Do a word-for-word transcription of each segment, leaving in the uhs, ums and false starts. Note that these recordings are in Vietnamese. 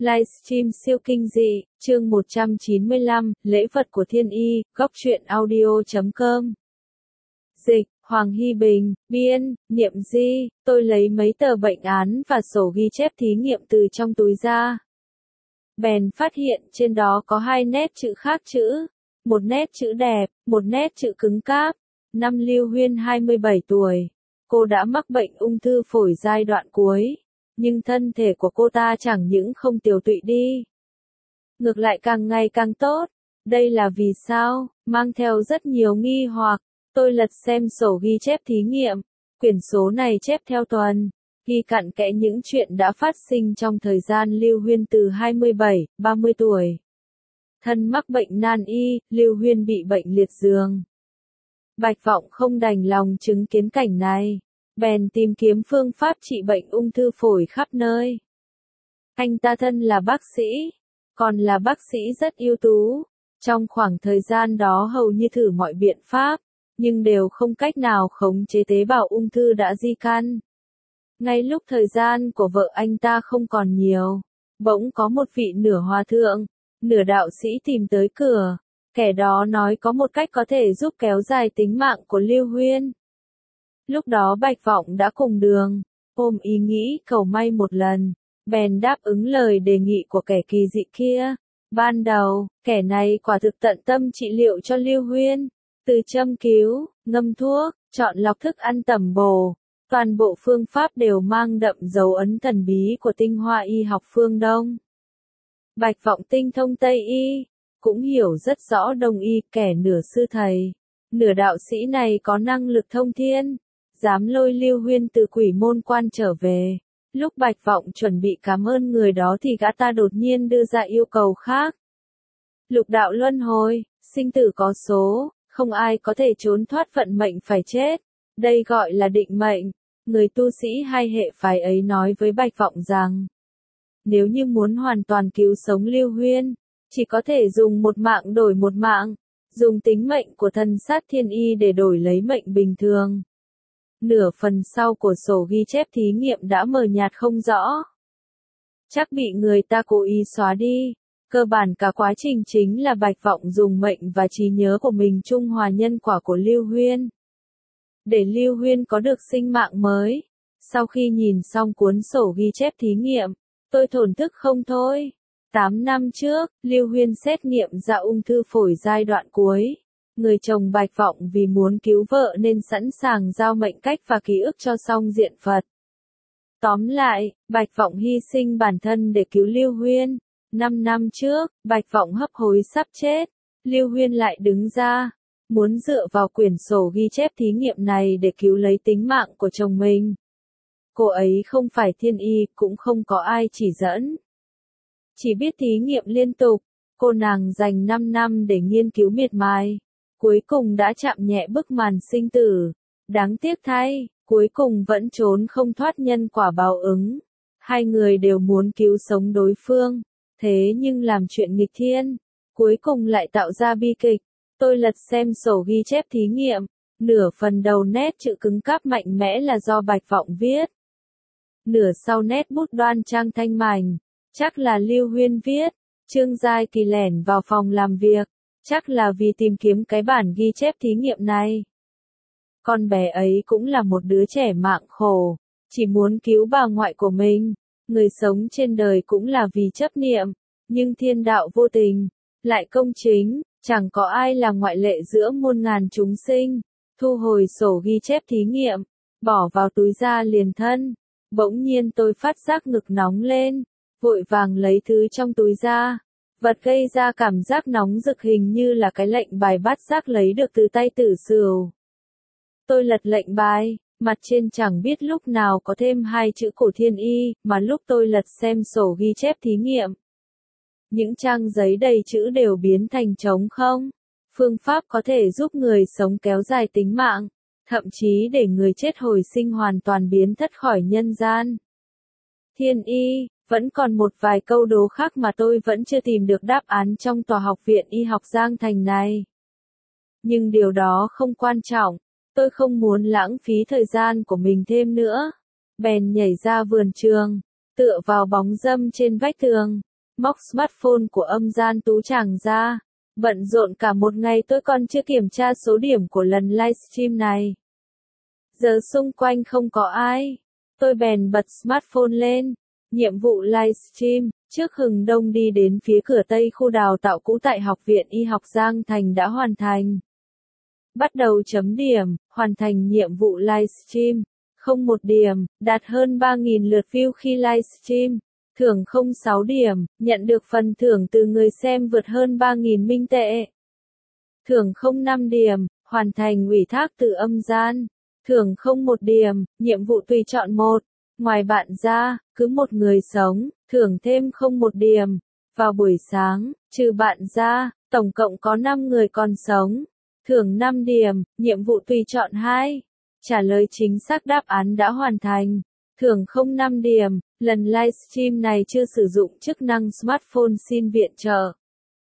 Livestream siêu kinh dị, chương một trăm chín mươi lăm, lễ vật của thiên y, góc truyện audio chấm com. Dịch, Hoàng Hy Bình, biên, Niệm Di, tôi lấy mấy tờ bệnh án và sổ ghi chép thí nghiệm từ trong túi ra. Bèn phát hiện trên đó có hai nét chữ khác chữ. Một nét chữ đẹp, một nét chữ cứng cáp. Năm Lưu Huyên hai mươi bảy tuổi. Cô đã mắc bệnh ung thư phổi giai đoạn cuối. Nhưng thân thể của cô ta chẳng những không tiều tụy đi. Ngược lại càng ngày càng tốt. Đây là vì sao? Mang theo rất nhiều nghi hoặc. Tôi lật xem sổ ghi chép thí nghiệm. Quyển số này chép theo tuần. Ghi cặn kẽ những chuyện đã phát sinh trong thời gian Lưu Huyên từ hai mươi bảy, ba mươi tuổi. Thân mắc bệnh nan y, Lưu Huyên bị bệnh liệt giường. Bạch Vọng không đành lòng chứng kiến cảnh này. Bèn tìm kiếm phương pháp trị bệnh ung thư phổi khắp nơi. Anh ta thân là bác sĩ, còn là bác sĩ rất ưu tú. Trong khoảng thời gian đó hầu như thử mọi biện pháp, nhưng đều không cách nào khống chế tế bào ung thư đã di căn. Ngay lúc thời gian của vợ anh ta không còn nhiều, bỗng có một vị nửa hòa thượng, nửa đạo sĩ tìm tới cửa. Kẻ đó nói có một cách có thể giúp kéo dài tính mạng của Lưu Huyên. Lúc đó Bạch Vọng đã cùng đường, ôm ý nghĩ cầu may một lần, bèn đáp ứng lời đề nghị của kẻ kỳ dị kia. Ban đầu, kẻ này quả thực tận tâm trị liệu cho Lưu Huyên, từ châm cứu, ngâm thuốc, chọn lọc thức ăn tẩm bổ, toàn bộ phương pháp đều mang đậm dấu ấn thần bí của tinh hoa y học phương Đông. Bạch Vọng tinh thông Tây y, cũng hiểu rất rõ Đông y, kẻ nửa sư thầy, nửa đạo sĩ này có năng lực thông thiên, dám lôi Lưu Huyên từ quỷ môn quan trở về. Lúc Bạch Vọng chuẩn bị cảm ơn người đó thì gã ta đột nhiên đưa ra yêu cầu khác. Lục đạo luân hồi, sinh tử có số, không ai có thể trốn thoát vận mệnh phải chết. Đây gọi là định mệnh. Người tu sĩ hai hệ phái ấy nói với Bạch Vọng rằng, nếu như muốn hoàn toàn cứu sống Lưu Huyên, chỉ có thể dùng một mạng đổi một mạng, dùng tính mệnh của thần sát thiên y để đổi lấy mệnh bình thường. Nửa phần sau của sổ ghi chép thí nghiệm đã mờ nhạt không rõ. Chắc bị người ta cố ý xóa đi. Cơ bản cả quá trình chính là Bạch Vọng dùng mệnh và trí nhớ của mình trung hòa nhân quả của Lưu Huyên, để Lưu Huyên có được sinh mạng mới. Sau khi nhìn xong cuốn sổ ghi chép thí nghiệm, tôi thổn thức không thôi. Tám năm trước, Lưu Huyên xét nghiệm ra ung thư phổi giai đoạn cuối. Người chồng Bạch Vọng vì muốn cứu vợ nên sẵn sàng giao mệnh cách và ký ức cho song diện Phật. Tóm lại, Bạch Vọng hy sinh bản thân để cứu Lưu Huyên. Năm năm trước, Bạch Vọng hấp hối sắp chết. Lưu Huyên lại đứng ra, muốn dựa vào quyển sổ ghi chép thí nghiệm này để cứu lấy tính mạng của chồng mình. Cô ấy không phải thiên y, cũng không có ai chỉ dẫn. Chỉ biết thí nghiệm liên tục, cô nàng dành năm năm để nghiên cứu miệt mài. Cuối cùng đã chạm nhẹ bức màn sinh tử. Đáng tiếc thay, cuối cùng vẫn trốn không thoát nhân quả báo ứng. Hai người đều muốn cứu sống đối phương, thế nhưng làm chuyện nghịch thiên, cuối cùng lại tạo ra bi kịch. Tôi lật xem sổ ghi chép thí nghiệm, nửa phần đầu nét chữ cứng cáp mạnh mẽ là do Bạch Vọng viết. Nửa sau nét bút đoan trang thanh mảnh, chắc là Lưu Huyên viết. Trương Giai Kỳ lẻn vào phòng làm việc, chắc là vì tìm kiếm cái bản ghi chép thí nghiệm này. Con bé ấy cũng là một đứa trẻ mạng khổ, chỉ muốn cứu bà ngoại của mình. Người sống trên đời cũng là vì chấp niệm, nhưng thiên đạo vô tình, lại công chính, chẳng có ai là ngoại lệ giữa muôn ngàn chúng sinh. Thu hồi sổ ghi chép thí nghiệm, bỏ vào túi da liền thân. Bỗng nhiên tôi phát giác ngực nóng lên, vội vàng lấy thứ trong túi ra. Vật gây ra cảm giác nóng rực hình như là cái lệnh bài bát giác lấy được từ tay Tử Sửu. Tôi lật lệnh bài, mặt trên chẳng biết lúc nào có thêm hai chữ cổ thiên y, mà lúc tôi lật xem sổ ghi chép thí nghiệm, những trang giấy đầy chữ đều biến thành trống không. Phương pháp có thể giúp người sống kéo dài tính mạng, thậm chí để người chết hồi sinh hoàn toàn biến thất khỏi nhân gian. Thiên y, vẫn còn một vài câu đố khác mà tôi vẫn chưa tìm được đáp án trong tòa học viện y học Giang Thành này. Nhưng điều đó không quan trọng, tôi không muốn lãng phí thời gian của mình thêm nữa. Bèn nhảy ra vườn trường, tựa vào bóng râm trên vách tường, móc smartphone của âm gian Tú Tràng ra. Bận rộn cả một ngày tôi còn chưa kiểm tra số điểm của lần livestream này. Giờ xung quanh không có ai. Tôi bèn bật smartphone lên. Nhiệm vụ livestream, trước Hừng Đông đi đến phía cửa Tây khu đào tạo cũ tại Học viện Y học Giang Thành đã hoàn thành. Bắt đầu chấm điểm, hoàn thành nhiệm vụ livestream. Không một điểm, đạt hơn ba nghìn lượt view khi livestream. Thưởng không sáu điểm, nhận được phần thưởng từ người xem vượt hơn ba nghìn minh tệ. Thưởng không năm điểm, hoàn thành ủy thác từ âm gian. Thưởng không một điểm, nhiệm vụ tùy chọn một. Ngoài bạn ra, cứ một người sống, thưởng thêm không một điểm. Vào buổi sáng, trừ bạn ra, tổng cộng có năm người còn sống. Thưởng năm điểm, nhiệm vụ tùy chọn hai. Trả lời chính xác đáp án đã hoàn thành. Thưởng không năm điểm, lần livestream này chưa sử dụng chức năng smartphone xin viện trợ.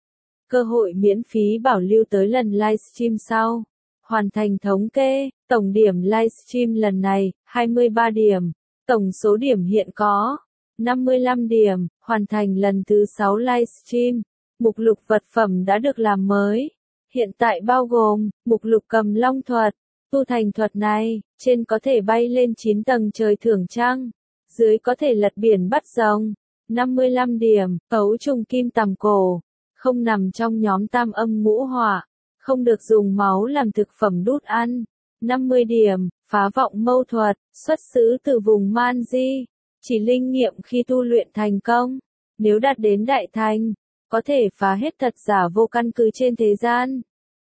Cơ hội miễn phí bảo lưu tới lần livestream sau. Hoàn thành thống kê, tổng điểm livestream lần này, hai mươi ba điểm. Tổng số điểm hiện có, năm mươi lăm điểm, hoàn thành lần thứ sáu livestream. Mục lục vật phẩm đã được làm mới. Hiện tại bao gồm, mục lục cầm long thuật. Tu thành thuật này, trên có thể bay lên chín tầng trời thưởng trăng. Dưới có thể lật biển bắt rồng. năm mươi lăm điểm, cấu trùng kim tằm cổ. Không nằm trong nhóm tam âm ngũ hỏa. Không được dùng máu làm thực phẩm đút ăn. năm mươi điểm, phá vọng mâu thuật, xuất xứ từ vùng Man Di. Chỉ linh nghiệm khi tu luyện thành công. Nếu đạt đến đại thành, có thể phá hết thật giả vô căn cứ trên thế gian.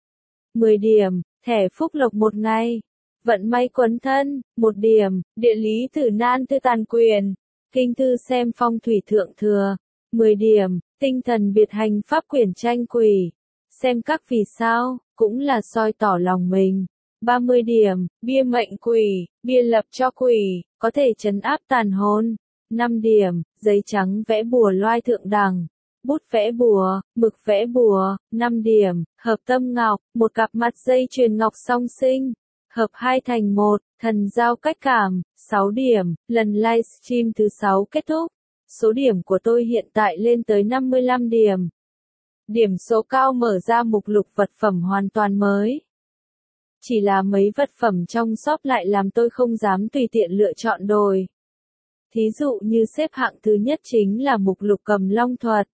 mười điểm, thẻ phúc lộc một ngày. Vận may quấn thân, một điểm, địa lý tử nan tư tàn quyền. Kinh thư xem phong thủy thượng thừa. mười điểm, tinh thần biệt hành pháp quyển tranh quỷ. Xem các vì sao, cũng là soi tỏ lòng mình. ba mươi điểm, bia mệnh quỷ, bia lập cho quỷ, có thể trấn áp tàn hồn. năm điểm, giấy trắng vẽ bùa loai thượng đẳng. Bút vẽ bùa, mực vẽ bùa. năm điểm, hợp tâm ngọc, một cặp mặt dây chuyền ngọc song sinh. Hợp hai thành một, thần giao cách cảm. sáu điểm, lần livestream thứ sáu kết thúc. Số điểm của tôi hiện tại lên tới năm mươi lăm điểm. Điểm số cao mở ra mục lục vật phẩm hoàn toàn mới. Chỉ là mấy vật phẩm trong shop lại làm tôi không dám tùy tiện lựa chọn đồi. Thí dụ như xếp hạng thứ nhất chính là mục lục cầm long thuật.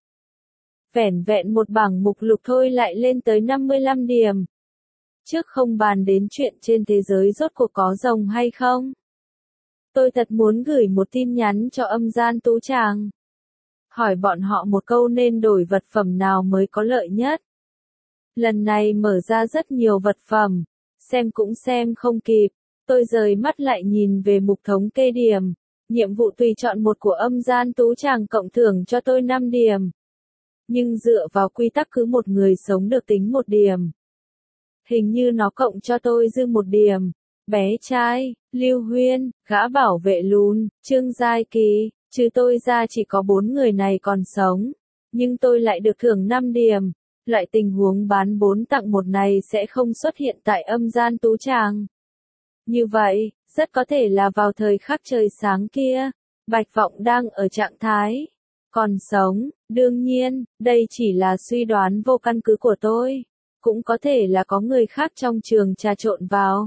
Vẻn vẹn một bảng mục lục thôi lại lên tới năm mươi lăm điểm. Trước không bàn đến chuyện trên thế giới rốt cuộc có rồng hay không. Tôi thật muốn gửi một tin nhắn cho âm gian Tú Tràng. Hỏi bọn họ một câu nên đổi vật phẩm nào mới có lợi nhất. Lần này mở ra rất nhiều vật phẩm. Xem cũng xem không kịp. Tôi rời mắt lại nhìn về mục thống kê điểm. Nhiệm vụ tùy chọn một của âm gian Tú Tràng cộng thưởng cho tôi năm điểm. Nhưng dựa vào quy tắc cứ một người sống được tính một điểm. Hình như nó cộng cho tôi dư một điểm. Bé trai, Lưu Huyên, gã bảo vệ lùn, Trương Giai Kỳ, chứ tôi ra chỉ có bốn người này còn sống. Nhưng tôi lại được thưởng năm điểm. Loại tình huống bán bốn tặng một này sẽ không xuất hiện tại âm gian Tú Tràng. Như vậy, rất có thể là vào thời khắc trời sáng kia, Bạch Vọng đang ở trạng thái còn sống. Đương nhiên, đây chỉ là suy đoán vô căn cứ của tôi. Cũng có thể là có người khác trong trường trà trộn vào.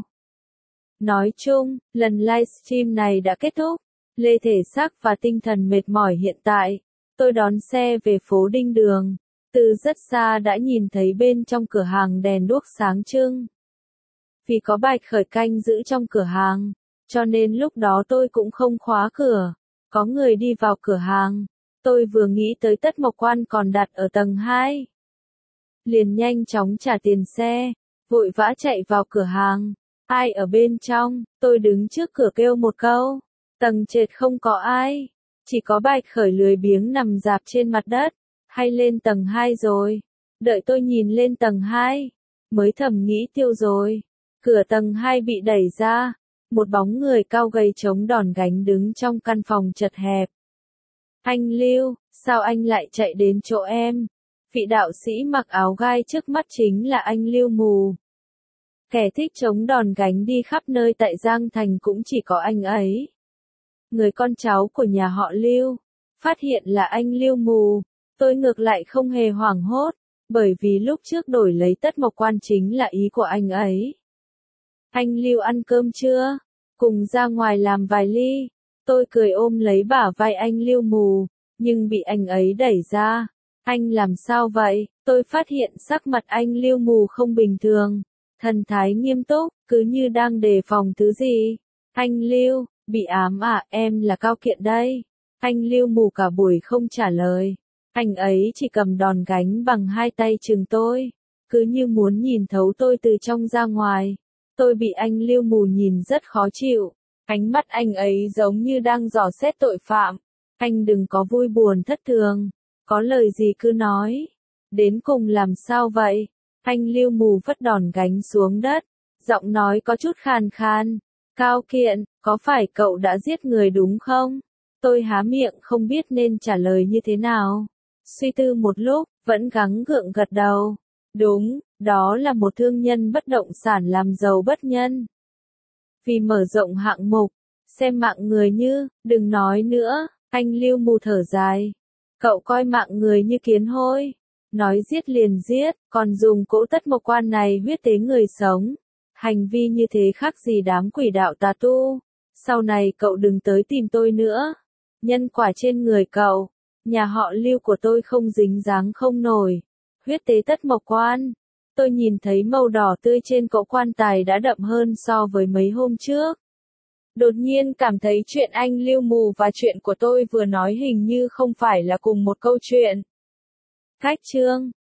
Nói chung, lần livestream này đã kết thúc. Lê thể xác và tinh thần mệt mỏi hiện tại. Tôi đón xe về phố Đinh Đường. Từ rất xa đã nhìn thấy bên trong cửa hàng đèn đuốc sáng trưng. Vì có Bạch Khởi canh giữ trong cửa hàng, cho nên lúc đó tôi cũng không khóa cửa. Có người đi vào cửa hàng. Tôi vừa nghĩ tới Tất Mộc Quan còn đặt ở tầng hai. Liền nhanh chóng trả tiền xe, vội vã chạy vào cửa hàng. Ai ở bên trong? Tôi đứng trước cửa kêu một câu. Tầng trệt không có ai. Chỉ có Bạch Khởi lười biếng nằm rạp trên mặt đất. Hay lên tầng hai rồi? Đợi tôi nhìn lên tầng hai. Mới thầm nghĩ tiêu rồi. Cửa tầng hai bị đẩy ra. Một bóng người cao gầy chống đòn gánh đứng trong căn phòng chật hẹp. Anh Lưu, sao anh lại chạy đến chỗ em? Vị đạo sĩ mặc áo gai trước mắt chính là anh Lưu Mù. Kẻ thích chống đòn gánh đi khắp nơi tại Giang Thành cũng chỉ có anh ấy. Người con cháu của nhà họ Lưu. Phát hiện là anh Lưu Mù. Tôi ngược lại không hề hoảng hốt, bởi vì lúc trước đổi lấy Tất Mộc Quan chính là ý của anh ấy. Anh Lưu ăn cơm chưa? Cùng ra ngoài làm vài ly. Tôi cười ôm lấy bả vai anh Lưu Mù, nhưng bị anh ấy đẩy ra. Anh làm sao vậy? Tôi phát hiện sắc mặt anh Lưu Mù không bình thường. Thần thái nghiêm túc, cứ như đang đề phòng thứ gì. Anh Lưu, bị ám à, em là Cao Kiện đây. Anh Lưu Mù cả buổi không trả lời. Anh ấy chỉ cầm đòn gánh bằng hai tay chừng tôi, cứ như muốn nhìn thấu tôi từ trong ra ngoài. Tôi bị anh Lưu Mù nhìn rất khó chịu. Ánh mắt anh ấy giống như đang dò xét tội phạm. Anh đừng có vui buồn thất thường. Có lời gì cứ nói. Đến cùng làm sao vậy? Anh Lưu Mù vứt đòn gánh xuống đất. Giọng nói có chút khàn khan. Cao Kiện, có phải cậu đã giết người đúng không? Tôi há miệng không biết nên trả lời như thế nào. Suy tư một lúc, vẫn gắng gượng gật đầu. Đúng, đó là một thương nhân bất động sản làm giàu bất nhân. Vì mở rộng hạng mục, xem mạng người như, đừng nói nữa, anh Lưu Mù thở dài. Cậu coi mạng người như kiến hôi. Nói giết liền giết, còn dùng cỗ Tất Mộc Quan này huyết tế người sống. Hành vi như thế khác gì đám quỷ đạo tà tu. Sau này cậu đừng tới tìm tôi nữa. Nhân quả trên người cậu, nhà họ Lưu của tôi không dính dáng không nổi. Huyết tế Tất Mộc Quan. Tôi nhìn thấy màu đỏ tươi trên cỗ quan tài đã đậm hơn so với mấy hôm trước. Đột nhiên cảm thấy chuyện anh Lưu Mù và chuyện của tôi vừa nói hình như không phải là cùng một câu chuyện. Cách chương